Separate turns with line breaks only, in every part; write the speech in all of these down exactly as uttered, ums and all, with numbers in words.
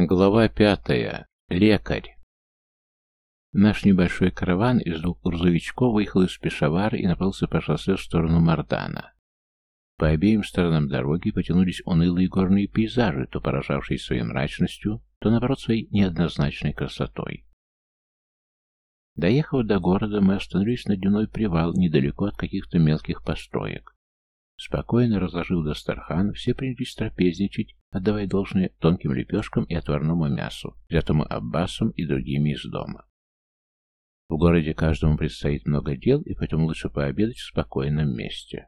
Глава пятая. Лекарь. Наш небольшой караван из двух грузовичков выехал из Пешавара и направился по шоссе в сторону Мардана. По обеим сторонам дороги потянулись унылые горные пейзажи, то поражавшие своей мрачностью, то, наоборот, своей неоднозначной красотой. Доехав до города, мы остановились на дневной привал недалеко от каких-то мелких построек. Спокойно разложив дастархан, все принялись трапезничать, отдавая должное тонким лепешкам и отварному мясу, взятому Аббасом и другими из дома. В городе каждому предстоит много дел, и поэтому лучше пообедать в спокойном месте.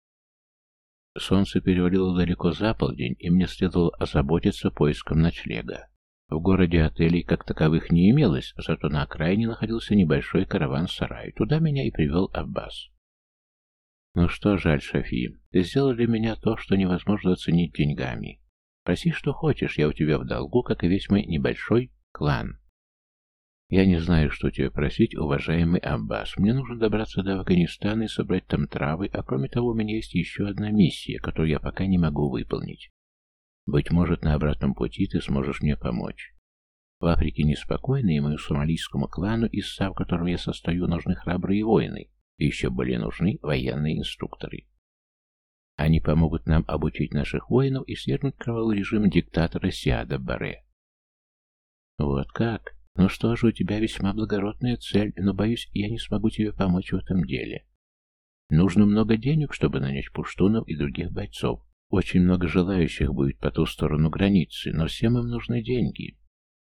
Солнце перевалило далеко за полдень, и мне следовало озаботиться поиском ночлега. В городе отелей как таковых не имелось, зато на окраине находился небольшой караван-сарай. Туда меня и привел Аббас. «Ну что ж, Аль-Шафи, ты сделал для меня то, что невозможно оценить деньгами. Проси, что хочешь, я у тебя в долгу, как и весь мой небольшой клан». «Я не знаю, что тебе просить, уважаемый Аббас. Мне нужно добраться до Афганистана и собрать там травы, а кроме того, у меня есть еще одна миссия, которую я пока не могу выполнить. Быть может, на обратном пути ты сможешь мне помочь. В Африке неспокойно, и моему сомалийскому клану, из СА, в котором я состою, нужны храбрые воины, и еще более нужны военные инструкторы. Они помогут нам обучить наших воинов и свергнуть кровавый режим диктатора Сиада Барре». «Вот как? Ну что же, у тебя весьма благородная цель, но, боюсь, я не смогу тебе помочь в этом деле. Нужно много денег, чтобы нанять пуштунов и других бойцов. Очень много желающих будет по ту сторону границы, но всем им нужны деньги».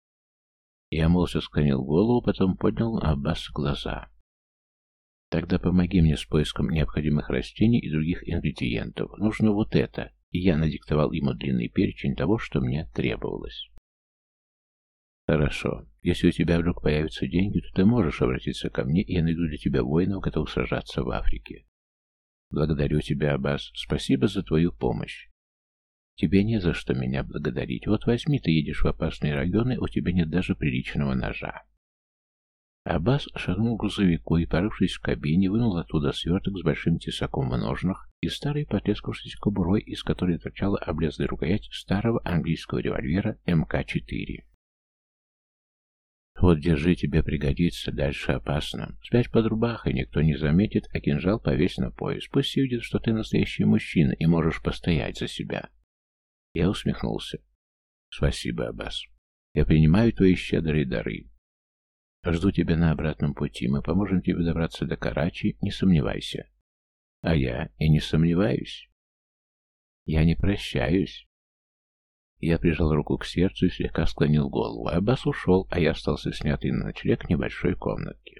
Я молча склонил голову, потом поднял на Аббаса глаза. «Тогда помоги мне с поиском необходимых растений и других ингредиентов. Нужно вот это». И я надиктовал ему длинный перечень того, что мне требовалось. «Хорошо. Если у тебя вдруг появятся деньги, то ты можешь обратиться ко мне, и я найду для тебя воинов, готовых сражаться в Африке». «Благодарю тебя, Аббас. Спасибо за твою помощь». «Тебе не за что меня благодарить. Вот возьми, ты едешь в опасные районы, у тебя нет даже приличного ножа». Аббас шагнул к грузовику и, порывшись в кабине, вынул оттуда сверток с большим тесаком в ножнах и старой потрескавшейся кобурой, из которой торчала облезлая рукоять старого английского револьвера эм ка четыре. «Вот, держи, тебе пригодится, дальше опасно. Спрячь под рубахой, никто не заметит, а кинжал повесь на пояс. Пусть все видят, что ты настоящий мужчина и можешь постоять за себя». Я усмехнулся. «Спасибо, Аббас. Я принимаю твои щедрые дары. Жду тебя на обратном пути. Мы поможем тебе добраться до Карачи, не сомневайся». «А я и не сомневаюсь. Я не прощаюсь». Я прижал руку к сердцу и слегка склонил голову. Аббас ушел, а я остался снятый на ночлег в небольшой комнатке.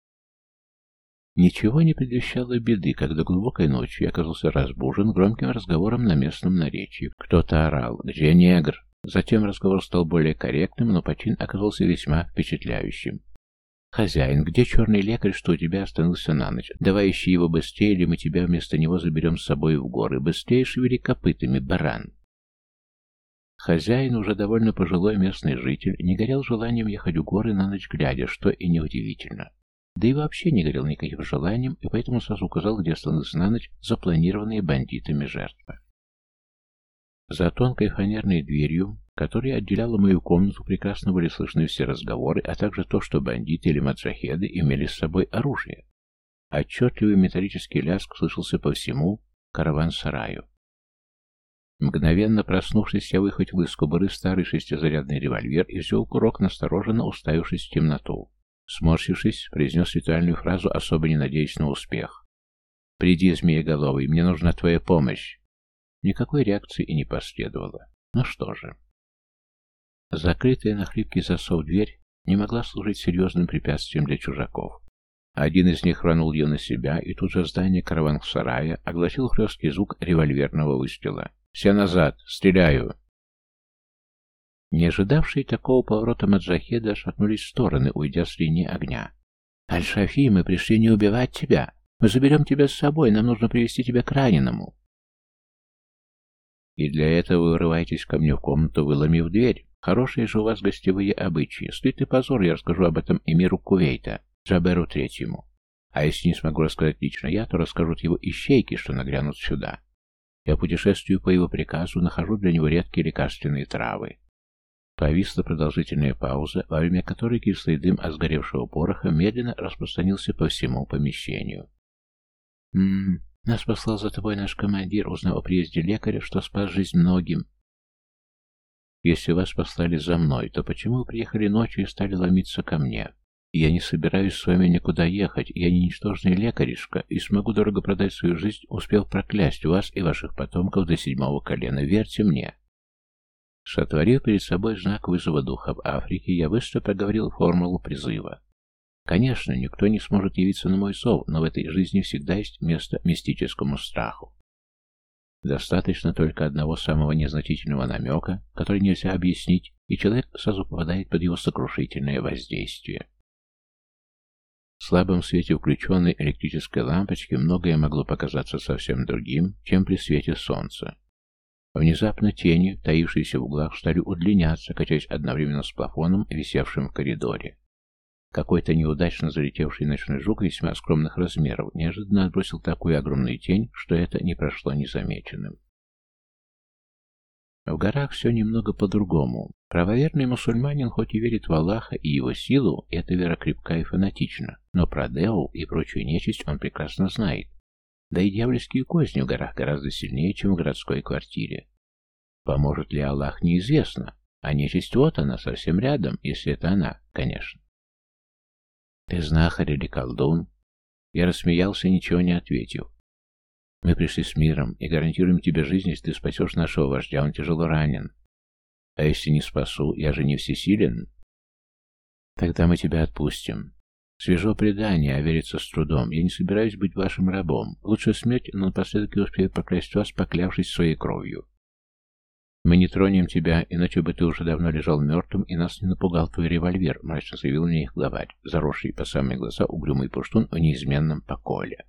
Ничего не предвещало беды, когда глубокой ночью я оказался разбужен громким разговором на местном наречии. Кто-то орал: «Где негр?». Затем разговор стал более корректным, но почин оказался весьма впечатляющим. «Хозяин, где черный лекарь, что у тебя остановился на ночь? Давай ищи его быстрее, или мы тебя вместо него заберем с собой в горы. Быстрее шевели копытами, баран». Хозяин, уже довольно пожилой местный житель, не горел желанием ехать в горы на ночь глядя, что и неудивительно. Да и вообще не горел никаким желанием, и поэтому сразу указал, где остановился на ночь запланированные бандитами жертвы. За тонкой фанерной дверью, которая отделяла мою комнату, прекрасно были слышны все разговоры, а также то, что бандиты или маджахеды имели с собой оружие. Отчетливый металлический лязг слышался по всему караван-сараю. Мгновенно проснувшись, я выхватил из кобуры старый шестизарядный револьвер и взял курок, настороженно уставившись в темноту. Сморщившись, произнес ритуальную фразу, особо не надеясь на успех. «Приди, змееголовый, мне нужна твоя помощь». Никакой реакции и не последовало. Ну что же. Закрытая на хлипкий засов дверь не могла служить серьезным препятствием для чужаков. Один из них рванул ее на себя, и тут же здание караван-сарая огласил хлесткий звук револьверного выстрела. «Все назад! Стреляю!» Не ожидавшие такого поворота маджахеды отшатнулись в стороны, уйдя с линии огня. «Аль-Шафи, мы пришли не убивать тебя! Мы заберем тебя с собой, нам нужно привести тебя к раненому!» «И для этого вы врываетесь ко мне в комнату, выломив дверь? Хорошие же у вас гостевые обычаи. Стыд и позор, я расскажу об этом эмиру Кувейта, Джаберу Третьему. А если не смогу рассказать лично я, то расскажут его ищейки, что нагрянут сюда. Я путешествую по его приказу, нахожу для него редкие лекарственные травы. Повисла продолжительная пауза, во время которой кислый дым от сгоревшего пороха медленно распространился по всему помещению. «М-м, нас послал за тобой наш командир, узнав о приезде лекаря, что спас жизнь многим». «Если вас послали за мной, то почему вы приехали ночью и стали ломиться ко мне? Я не собираюсь с вами никуда ехать, я не ничтожный лекаришка и смогу дорого продать свою жизнь, успев проклясть вас и ваших потомков до седьмого колена, верьте мне». Сотворив перед собой знак вызова духов Африки, я быстро проговорил формулу призыва. Конечно, никто не сможет явиться на мой зов, но в этой жизни всегда есть место мистическому страху. Достаточно только одного самого незначительного намека, который нельзя объяснить, и человек сразу попадает под его сокрушительное воздействие. В слабом свете включенной электрической лампочки многое могло показаться совсем другим, чем при свете солнца. Внезапно тени, таившиеся в углах, стали удлиняться, качаясь одновременно с плафоном, висевшим в коридоре. Какой-то неудачно залетевший ночной жук весьма скромных размеров неожиданно отбросил такую огромную тень, что это не прошло незамеченным. В горах все немного по-другому. Правоверный мусульманин хоть и верит в Аллаха и его силу, эта вера крепка и фанатична, но про Деу и прочую нечисть он прекрасно знает. Да и дьявольские козни в горах гораздо сильнее, чем в городской квартире. Поможет ли Аллах, неизвестно, а нечисть вот она, совсем рядом, если это она, конечно. «Ты знахарь или колдун?» Я рассмеялся, ничего не ответив. «Мы пришли с миром и гарантируем тебе жизнь, если ты спасешь нашего вождя, он тяжело ранен. А если не спасу, я же не всесилен?» «Тогда мы тебя отпустим. Свежо предание, а верится с трудом. Я не собираюсь быть вашим рабом. Лучше смерть, но напоследок я успею проклясть вас, поклявшись своей кровью. Мы не тронем тебя, иначе бы ты уже давно лежал мертвым, и нас не напугал твой револьвер», — мрачно заявил мне их главарь, заросший по самые глаза угрюмый пуштун в неизменном поколе.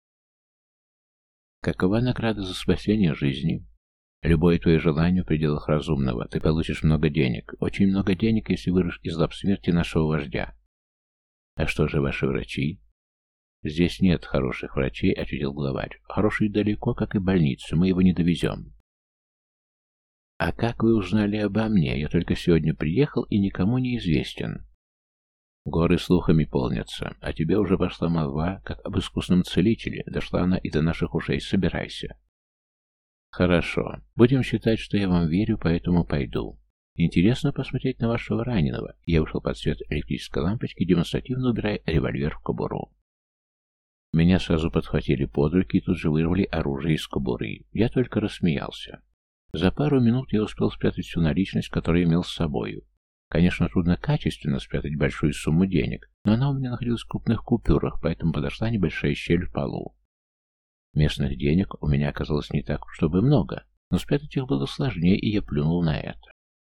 «Какова награда за спасение жизни? Любое твое желание в пределах разумного. Ты получишь много денег. Очень много денег, если вырвешь из лап смерти нашего вождя. А что же ваши врачи?» «Здесь нет хороших врачей», — ответил главарь. «Хороший далеко, как и больница. Мы его не довезем». «А как вы узнали обо мне? Я только сегодня приехал и никому не известен». «Горы слухами полнятся, а тебе уже пошла молва, как об искусном целителе. Дошла она и до наших ушей. Собирайся». «Хорошо. Будем считать, что я вам верю, поэтому пойду. Интересно посмотреть на вашего раненого». Я вышел под свет электрической лампочки, демонстративно убирая револьвер в кобуру. Меня сразу подхватили под руки и тут же вырвали оружие из кобуры. Я только рассмеялся. За пару минут я успел спрятать всю наличность, которую имел с собою. Конечно, трудно качественно спрятать большую сумму денег, но она у меня находилась в крупных купюрах, поэтому подошла небольшая щель в полу. Местных денег у меня оказалось не так, чтобы много, но спрятать их было сложнее, и я плюнул на это.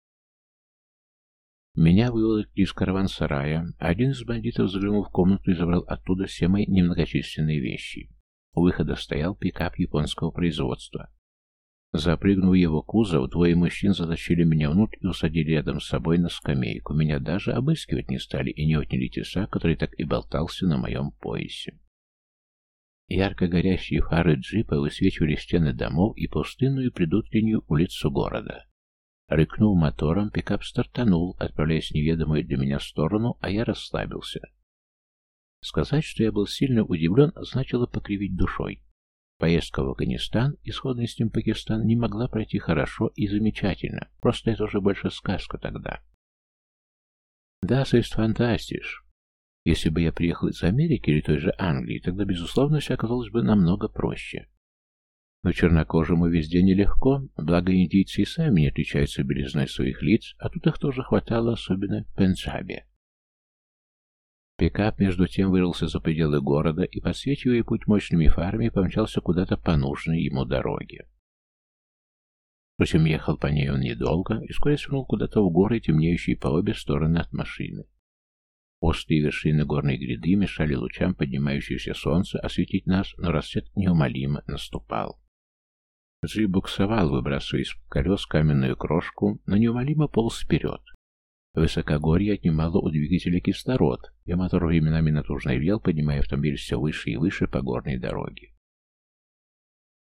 Меня выволокли из караван-сарая, а один из бандитов заглянул в комнату и забрал оттуда все мои немногочисленные вещи. У выхода стоял пикап японского производства. Запрыгнув в его кузов, двое мужчин затащили меня внутрь и усадили рядом с собой на скамейку. Меня даже обыскивать не стали и не отняли тесак, который так и болтался на моем поясе. Ярко горящие фары джипа высвечивали стены домов и пустынную предутреннюю улицу города. Рыкнув мотором, пикап стартанул, отправляясь в неведомую для меня сторону, а я расслабился. Сказать, что я был сильно удивлен, значило покривить душой. Поездка в Афганистан и сходный с ним Пакистан не могла пройти хорошо и замечательно, просто это уже больше сказка тогда. Да, ist фантастиш. Если бы я приехал из Америки или той же Англии, тогда, безусловно, все оказалось бы намного проще. Но чернокожему везде нелегко, благо индийцы и сами не отличаются белизной своих лиц, а тут их тоже хватало, особенно в Пенджабе. Пикап, между тем, вырвался за пределы города и, подсвечивая путь мощными фарами, помчался куда-то по нужной ему дороге. Впрочем, ехал по ней он недолго и вскоре свернул куда-то в горы, темнеющие по обе стороны от машины. Острые вершины горной гряды мешали лучам поднимающегося солнца осветить нас, но рассвет неумолимо наступал. Джип буксовал, выбрасывая из колес каменную крошку, но неумолимо полз вперед. Высокогорье отнимало у двигателя кислород, и мотор временами натужно ревел, поднимая автомобиль все выше и выше по горной дороге. К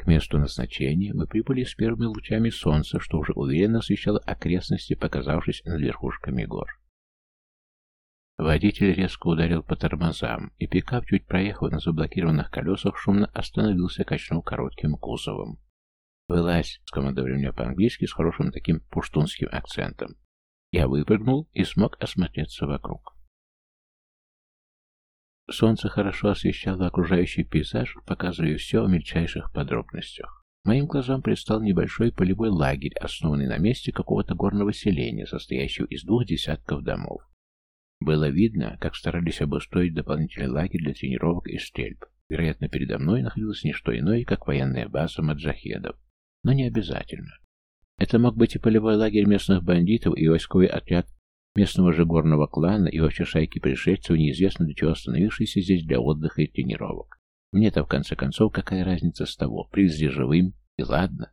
К месту назначения мы прибыли с первыми лучами солнца, что уже уверенно освещало окрестности, показавшись над верхушками гор. Водитель резко ударил по тормозам, и пикап, чуть проехав на заблокированных колесах, шумно остановился, качнув коротким кузовом. «Вылазь!» — скомандовали меня по-английски с хорошим таким пуштунским акцентом. Я выпрыгнул и смог осмотреться вокруг. Солнце хорошо освещало окружающий пейзаж, показывая все в мельчайших подробностях. Моим глазам предстал небольшой полевой лагерь, основанный на месте какого-то горного селения, состоящего из двух десятков домов. Было видно, как старались обустроить дополнительный лагерь для тренировок и стрельб. Вероятно, передо мной находилось не что иное, как военная база маджахедов. Но не обязательно. Это мог быть и полевой лагерь местных бандитов, и войсковый отряд местного же горного клана, и вообще шайки пришельцев, неизвестно для чего остановившиеся здесь для отдыха и тренировок. Мне-то, в конце концов, какая разница с того, привезли живым, и ладно.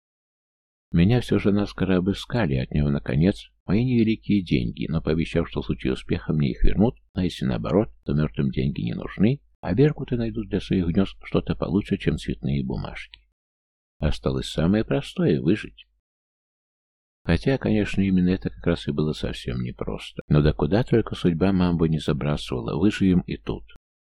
Меня все же наскоро обыскали, отняв, наконец, мои невеликие деньги, но пообещав, что в случае успеха мне их вернут, а если наоборот, то мертвым деньги не нужны, а беркуты найдут для своих гнезд что-то получше, чем цветные бумажки. Осталось самое простое — выжить. Хотя, конечно, именно это как раз и было совсем непросто. Но да куда только судьба мамбу не забрасывала, выживем и тут.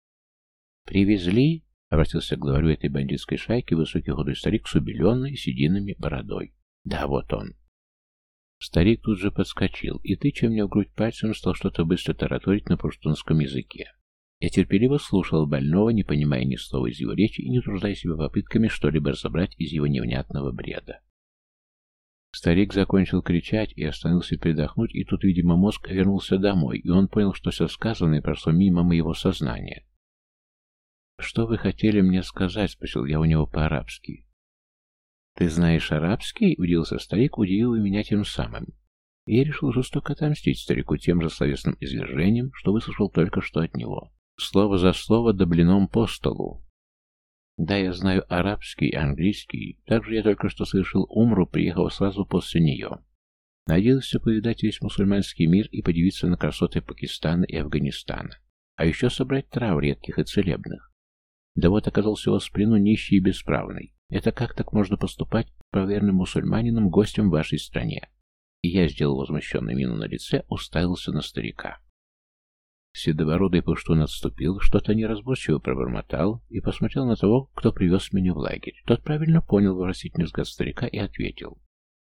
«Привезли?» — обратился к главарю этой бандитской шайки высокий худой старик с убеленной сединами бородой. «Да, вот он». Старик тут же подскочил, и, тыча мне в грудь пальцем, стал что-то быстро тараторить на пуштунском языке. Я терпеливо слушал больного, не понимая ни слова из его речи и не труждая себя попытками что-либо разобрать из его невнятного бреда. Старик закончил кричать и остановился передохнуть, и тут, видимо, мозг вернулся домой, и он понял, что все сказанное прошло мимо моего сознания. «Что вы хотели мне сказать?» — спросил я у него по-арабски. «Ты знаешь арабский?» — удивился старик, удивил меня тем самым. И я решил жестоко отомстить старику тем же словесным извержением, что выслушал только что от него. Слово за слово да блином по столу. Да, я знаю арабский и английский. Также я только что совершил умру, приехав сразу после нее. Надеялся повидать весь мусульманский мир и подивиться на красоты Пакистана и Афганистана. А еще собрать трав редких и целебных. Да вот оказался у вас в плену нищий и бесправный. Это как так можно поступать правоверным мусульманином, гостем в вашей стране? И я сделал возмущенную мину на лице, уставился на старика. Седобородый пуштун отступил, что-то неразборчиво пробормотал и посмотрел на того, кто привез меня в лагерь. Тот правильно понял вопросительный взгляд старика и ответил.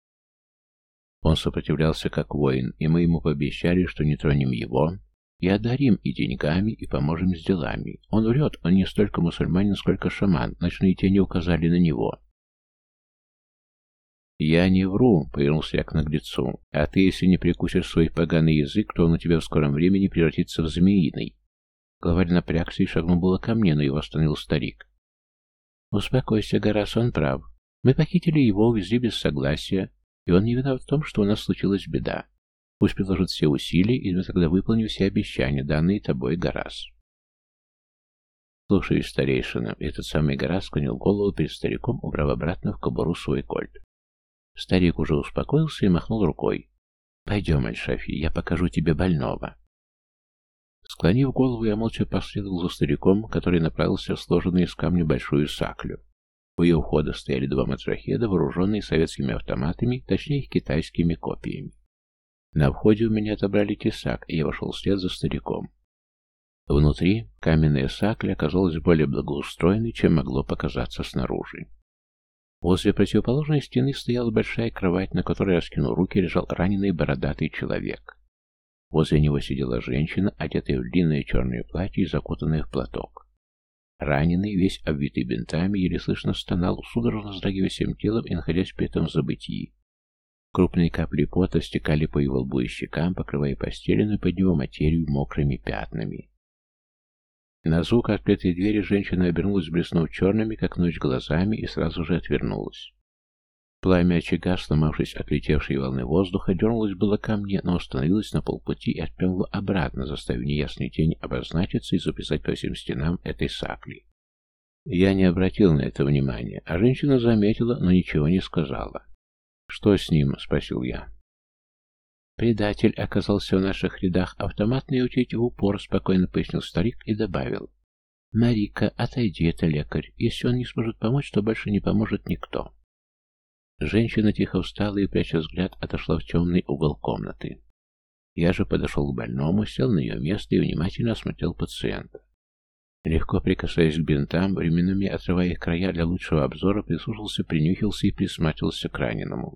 Он сопротивлялся как воин, и мы ему пообещали, что не тронем его, и одарим и деньгами, и поможем с делами. Он врет, он не столько мусульманин, сколько шаман, ночные тени указали на него. «Я не вру», — повернулся я к наглецу, — «а ты, если не прикусишь свой поганый язык, то он у тебя в скором времени превратится в змеиный». Главарь напрягся и шагнул было ко мне, но его остановил старик. «Успокойся, Гарас, он прав. Мы похитили его, увезли без согласия, и он не виноват в том, что у нас случилась беда. Пусть приложит все усилия, и мы тогда выполним все обещания, данные тобой, Гарас». «Слушай, старейшина», — этот самый Гарас склонил голову перед стариком, убрав обратно в кобуру свой кольт. Старик уже успокоился и махнул рукой. «Пойдем, Аль-Шафи, я покажу тебе больного». Склонив голову, я молча последовал за стариком, который направился в сложенную из камня большую саклю. У ее входа стояли два маджахеда, вооруженные советскими автоматами, точнее их китайскими копиями. На входе у меня отобрали тесак, и я вошел вслед за стариком. Внутри каменная сакля оказалась более благоустроенной, чем могло показаться снаружи. Возле противоположной стены стояла большая кровать, на которой, раскинув руки, лежал раненый бородатый человек. Возле него сидела женщина, одетая в длинное черное платье и закутанная в платок. Раненый, весь обвитый бинтами, еле слышно стонал, судорожно вздрагивая всем телом и находясь при этом в забытии. Крупные капли пота стекали по его лбу и щекам, покрывая постеленную под него материю мокрыми пятнами. На звук открытой двери женщина обернулась, блеснув черными, как ночь, глазами, и сразу же отвернулась. Пламя очага, сломавшись от летевшей волны воздуха, дернулось было ко мне, но остановилось на полпути и отпрянуло обратно, заставив неясную тень обозначиться и записать по всем стенам этой сакли. Я не обратил на это внимания, а женщина заметила, но ничего не сказала. «Что с ним?» — спросил я. «Предатель оказался в наших рядах. Автоматная очередь в упор», — спокойно пояснил старик и добавил. «Марика, отойди, это лекарь. Если он не сможет помочь, то больше не поможет никто». Женщина тихо встала и, пряча взгляд, отошла в темный угол комнаты. Я же подошел к больному, сел на ее место и внимательно осмотрел пациента. Легко прикасаясь к бинтам, временами отрывая их края для лучшего обзора, прислушался, принюхился и присматривался к раненому.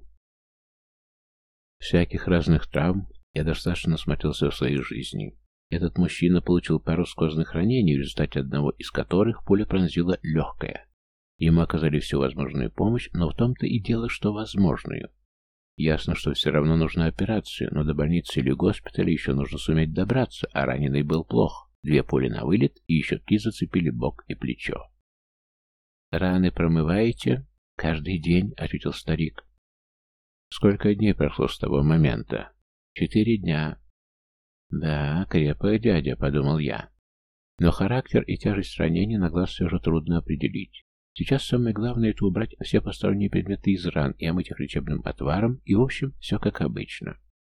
Всяких разных травм я достаточно насмотрелся в своей жизни. Этот мужчина получил пару сквозных ранений, в результате одного из которых пуля пронзила легкое. Ему оказали всю возможную помощь, но в том-то и дело, что возможную. Ясно, что все равно нужна операция, но до больницы или госпиталя еще нужно суметь добраться, а раненый был плох. Две пули на вылет, и еще три зацепили бок и плечо. «Раны промываете?» «Каждый день», — ответил старик. «Сколько дней прошло с того момента?» «Четыре дня». «Да, крепкая дядя», — подумал я. Но характер и тяжесть ранения на глаз все же трудно определить. Сейчас самое главное — это убрать все посторонние предметы из ран и омыть их лечебным отваром, и, в общем, все как обычно.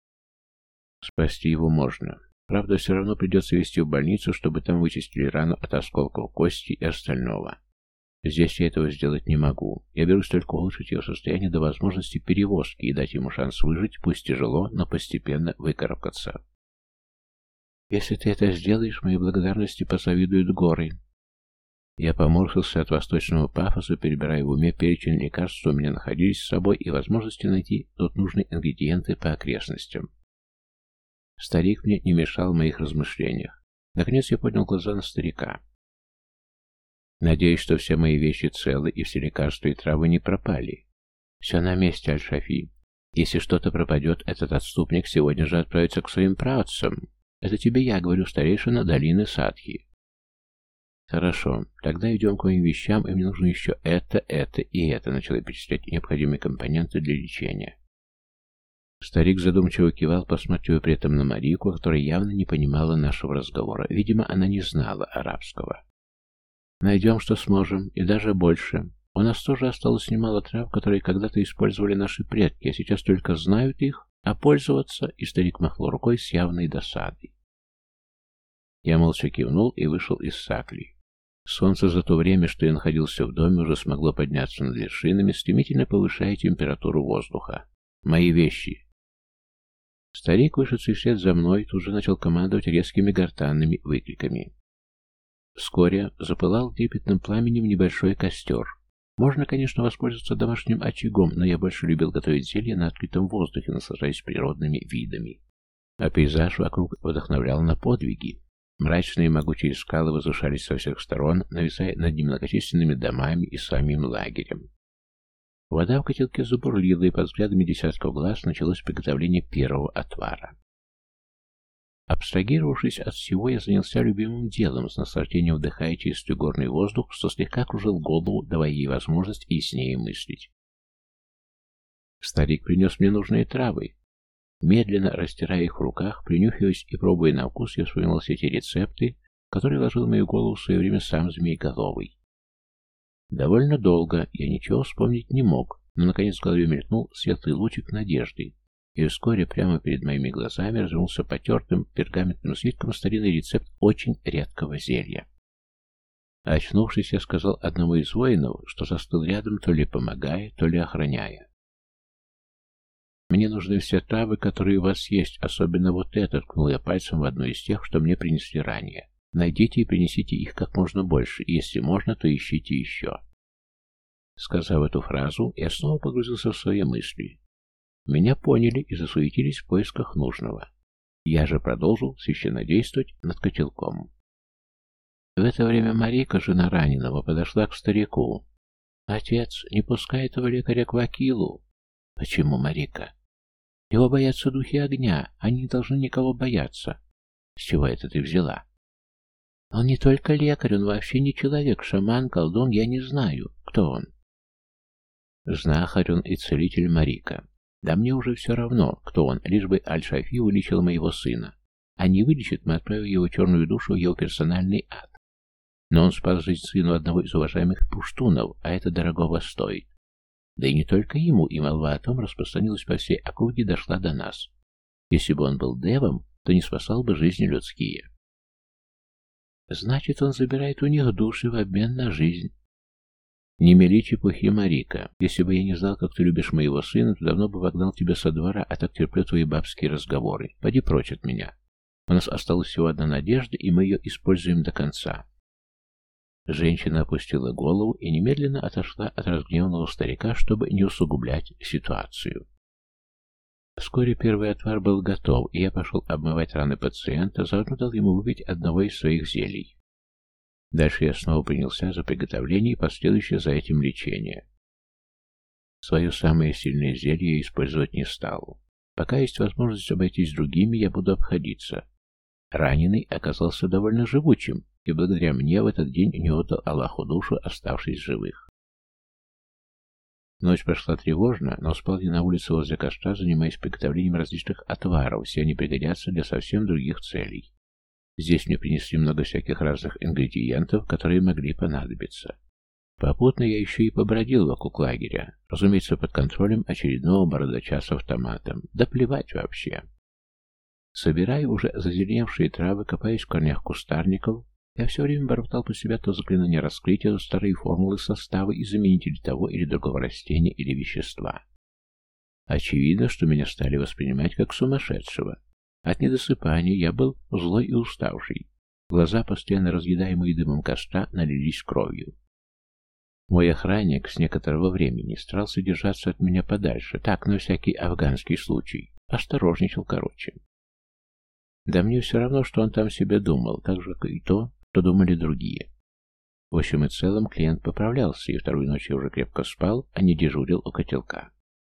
Спасти его можно. Правда, все равно придется везти в больницу, чтобы там вычистили рану от осколков кости и остального. Здесь я этого сделать не могу. Я берусь только улучшить его состояние до возможности перевозки и дать ему шанс выжить, пусть тяжело, но постепенно выкарабкаться. Если ты это сделаешь, моей благодарности позавидуют горы. Я поморщился от восточного пафоса, перебирая в уме перечень лекарств, что у меня находились с собой, и возможности найти тут нужные ингредиенты по окрестностям. Старик мне не мешал в моих размышлениях. Наконец я поднял глаза на старика. Надеюсь, что все мои вещи целы и все лекарства и травы не пропали. Все на месте, Аль-Шафи. Если что-то пропадет, этот отступник сегодня же отправится к своим праотцам. Это тебе я говорю, старейшина долины Садхи. Хорошо, тогда идем к моим вещам, и мне нужно еще это, это и это. Начала перечислять необходимые компоненты для лечения. Старик задумчиво кивал, посматривая при этом на Марику, которая явно не понимала нашего разговора. Видимо, она не знала арабского. «Найдем, что сможем, и даже больше. У нас тоже осталось немало трав, которые когда-то использовали наши предки, а сейчас только знают их, а пользоваться...» И старик махнул рукой с явной досадой. Я молча кивнул и вышел из сакли. Солнце за то время, что я находился в доме, уже смогло подняться над вершинами, стремительно повышая температуру воздуха. «Мои вещи!» Старик, вышедший вслед за мной, тут же начал командовать резкими гортанными выкриками. Вскоре запылал трепетным пламенем небольшой костер. Можно, конечно, воспользоваться домашним очагом, но я больше любил готовить зелье на открытом воздухе, наслаждаясь природными видами. А пейзаж вокруг вдохновлял на подвиги. Мрачные могучие скалы возвышались со всех сторон, нависая над немногочисленными домами и самим лагерем. Вода в котелке забурлила, и под взглядами десятков глаз началось приготовление первого отвара. Абстрагировавшись от всего, я занялся любимым делом, с наслаждением вдыхая чистый горный воздух, что слегка кружил голову, давая ей возможность яснее мыслить. Старик принес мне нужные травы. Медленно растирая их в руках, принюхиваясь и пробуя на вкус, я вспоминал все те рецепты, которые вложил в мою голову в свое время сам Змееголовый. Довольно долго я ничего вспомнить не мог, но наконец в голове мелькнул светлый лучик надежды, и вскоре прямо перед моими глазами развернулся потертым пергаментным свитком старинный рецепт очень редкого зелья. Очнувшись, я сказал одному из воинов, что застыл рядом, то ли помогая, то ли охраняя. «Мне нужны все травы, которые у вас есть, особенно вот этот», — ткнул я пальцем в одну из тех, что мне принесли ранее. «Найдите и принесите их как можно больше, и если можно, то ищите еще». Сказав эту фразу, я снова погрузился в свои мысли. Меня поняли и засуетились в поисках нужного. Я же продолжил священно действовать над котелком. В это время Марика, жена раненого, подошла к старику. «Отец, не пускай этого лекаря к Вакилу». «Почему, Марика?» «Его боятся духи огня, они не должны никого бояться». «С чего это ты взяла?» «Он не только лекарь, он вообще не человек, шаман, колдун, я не знаю, кто он». «Знахарь он и целитель, Марика. Да мне уже все равно, кто он, лишь бы Аль-Шафи вылечил моего сына. А не вылечит, мы отправим его черную душу в его персональный ад. Но он спас жизнь сыну одного из уважаемых пуштунов, а это дорогого стоит. Да и не только ему, и молва о том распространилась по всей округе, дошла до нас. Если бы он был девом, то не спасал бы жизни людские». Значит, он забирает у них души в обмен на жизнь. Не мели чепухи, Марика. Если бы я не знал, как ты любишь моего сына, то давно бы вогнал тебя со двора, а так терплю твои бабские разговоры. Поди прочь от меня. У нас осталась всего одна надежда, и мы ее используем до конца. Женщина опустила голову и немедленно отошла от разгневанного старика, чтобы не усугублять ситуацию. Вскоре первый отвар был готов, и я пошел обмывать раны пациента, заодно дал ему выпить одного из своих зелий. Дальше я снова принялся за приготовление и последующее за этим лечение. Свое самое сильное зелье я использовать не стал. Пока есть возможность обойтись другими, я буду обходиться. Раненый оказался довольно живучим, и благодаря мне в этот день не отдал Аллаху душу, оставшись живых. Ночь прошла тревожно, но спал я на улице возле костра, занимаясь приготовлением различных отваров, все они пригодятся для совсем других целей. Здесь мне принесли много всяких разных ингредиентов, которые могли понадобиться. Попутно я еще и побродил вокруг лагеря, разумеется, под контролем очередного бородача с автоматом. Да плевать вообще. Собирая уже зазеленевшие травы, копаясь в корнях кустарников, я все время бормотал по себя то заклинание раскрытия, то старые формулы состава и заменители того или другого растения или вещества. Очевидно, что меня стали воспринимать как сумасшедшего. От недосыпания я был злой и уставший. Глаза, постоянно разъедаемые дымом костра, налились кровью. Мой охранник с некоторого времени старался держаться от меня подальше, так, на всякий афганский случай. Осторожничал короче. Да мне все равно, что он там себе думал, так же, как и то, что думали другие. В общем и целом клиент поправлялся, и вторую ночь я уже крепко спал, а не дежурил у котелка.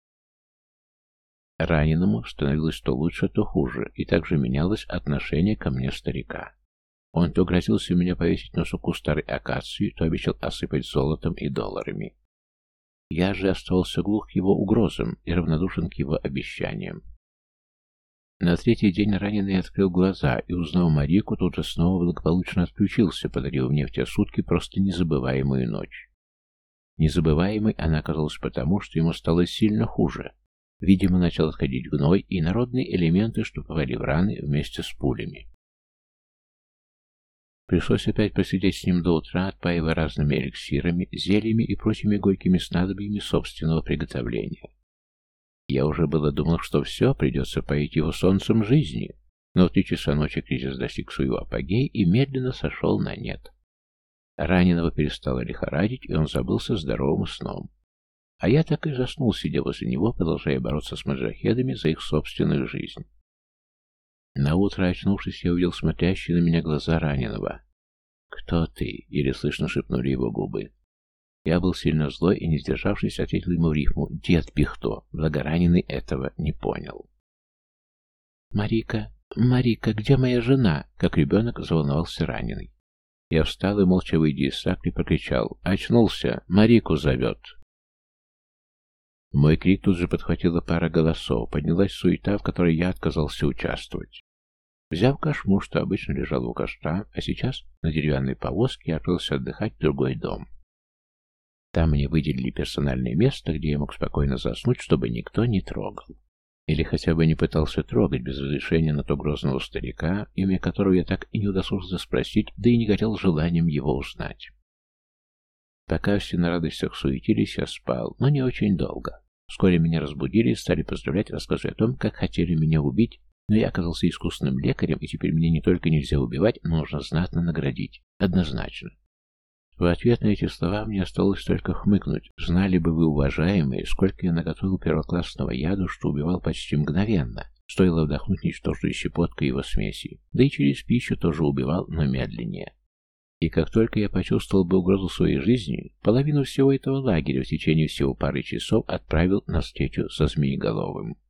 Раненому становилось то лучше, то хуже, и также менялось отношение ко мне старика. Он то грозился меня повесить на суку старой акации, то обещал осыпать золотом и долларами. Я же оставался глух к его угрозам и равнодушен к его обещаниям. На третий день раненый открыл глаза и, узнав Марику, тут же снова благополучно отключился, подарив мне в те сутки просто незабываемую ночь. Незабываемой она оказалась потому, что ему стало сильно хуже. Видимо, начал отходить гной и народные элементы, что попали в раны вместе с пулями. Пришлось опять посидеть с ним до утра, отпаивая разными эликсирами, зельями и прочими горькими снадобьями собственного приготовления. Я уже было думал, что все, придется поить его солнцем жизни, но в три часа ночи кризис достиг своего апогея и медленно сошел на нет. Раненого перестало лихорадить, и он забылся здоровым сном. А я так и заснул, сидя возле него, продолжая бороться с маджахедами за их собственную жизнь. Наутро, очнувшись, я увидел смотрящие на меня глаза раненого. «Кто ты?» — еле слышно шепнули его губы. Я был сильно злой и, не сдержавшись, ответил ему в рифму «Дед Пихто», благо раненый этого не понял. «Марика, Марика, где моя жена?» — как ребенок заволновался раненый. Я встал и, молча выйдя из сакли, прокричал «Очнулся! Марику зовет!» Мой крик тут же подхватила пара голосов, поднялась суета, в которой я отказался участвовать. Взяв кошму, что обычно лежал у костра, а сейчас на деревянной повозке, я отправился отдыхать в другой дом. Там мне выделили персональное место, где я мог спокойно заснуть, чтобы никто не трогал. Или хотя бы не пытался трогать без разрешения на то грозного старика, имя которого я так и не удосужился спросить, да и не горел желанием его узнать. Пока все на радостях суетились, я спал, но не очень долго. Вскоре меня разбудили и стали поздравлять, рассказывая о том, как хотели меня убить, но я оказался искусным лекарем, и теперь меня не только нельзя убивать, но нужно знатно наградить. Однозначно. В ответ на эти слова мне осталось только хмыкнуть. Знали бы вы, уважаемые, сколько я наготовил первоклассного яду, что убивал почти мгновенно. Стоило вдохнуть ничтожную щепотку его смеси. Да и через пищу тоже убивал, но медленнее. И как только я почувствовал бы угрозу своей жизни, половину всего этого лагеря в течение всего пары часов отправил на встречу со Змееголовым.